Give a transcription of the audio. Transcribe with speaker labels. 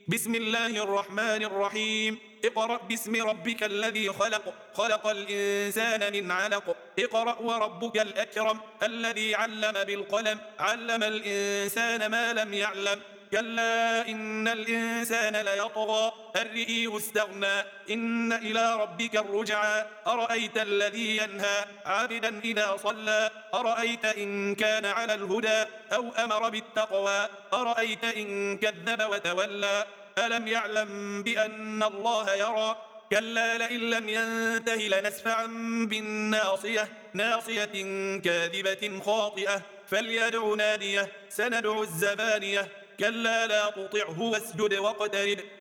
Speaker 1: بسم الله الرحمن الرحيم. اقرأ باسم ربك الذي خلق، خلق الإنسان من علق. اقرأ وربك الأكرم الذي علم بالقلم، علم الإنسان ما لم يعلم. كلا إن الإنسان ليطغى أن رآه استغنى، إن إلى ربك الرجعى. أرأيت الذي ينهى عابدا إذا صلى، أرأيت إن كان على الهدى أو أمر بالتقوى، أرأيت إن كذب وتولى. ألم يعلم بأن الله يرى. كلا لئن لم ينته لنسفعا بالناصية، ناصية كاذبة خاطئة، فليدع ناديه سندع الزبانية. كلا لا تطعه واسجد واقترب